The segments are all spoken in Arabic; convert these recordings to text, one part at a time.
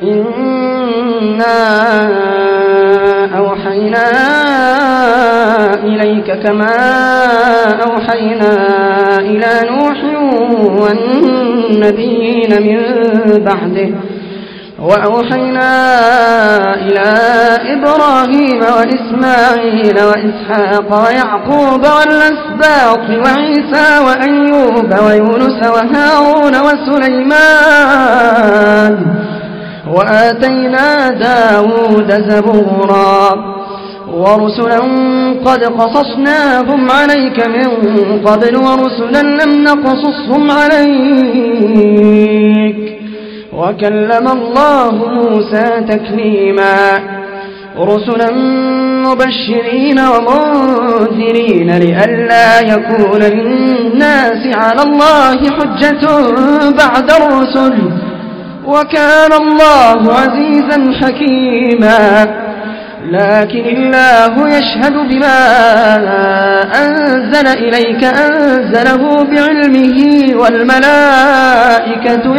إنا أوحينا إليك كما أوحينا إلى نوح والنبيين من بعده وأوحينا إلى إبراهيم وإسماعيل وإسحاق ويعقوب والأسباط وعيسى وأيوب ويونس وهارون وسليمان وآتينا داود زبورا ورسلا قد قصصناهم عليك من قبل ورسلا لم نقصصهم عليك وكلم الله موسى تكليما رسلا مبشرين ومنذرين لئلا يكون للناس على الله حجة بعد الرسل وكان الله عزيزا حكيما لكن الله يشهد بما أنزل إليك أنزله بعلمه والملائكة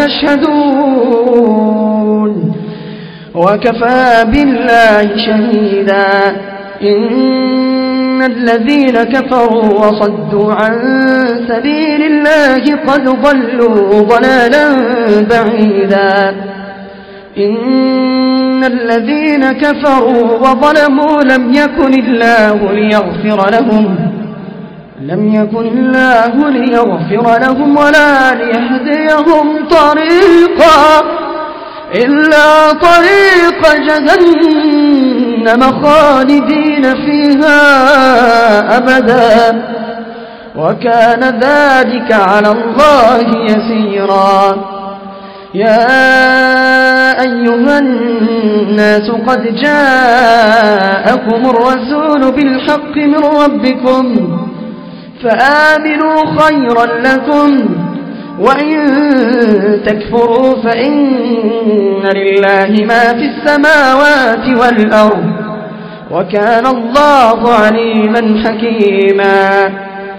يشهدون وكفى بالله شهيدا إن الذين كفروا وصدوا عن سبيل الله قد ضلوا ضلالا بعيدا إن الذين كفروا وظلموا لم يكن الله ليغفر لهم ولا ليهديهم طريقا إلا طريق جهنم خالدين فيها أبدا وكان ذلك على الله يسيرا يا أيها الناس قد جاءكم الرسول بالحق من ربكم فآمنوا خيرا لكم وإن تكفروا فإن لله ما في السماوات والأرض وكان الله عليما حكيما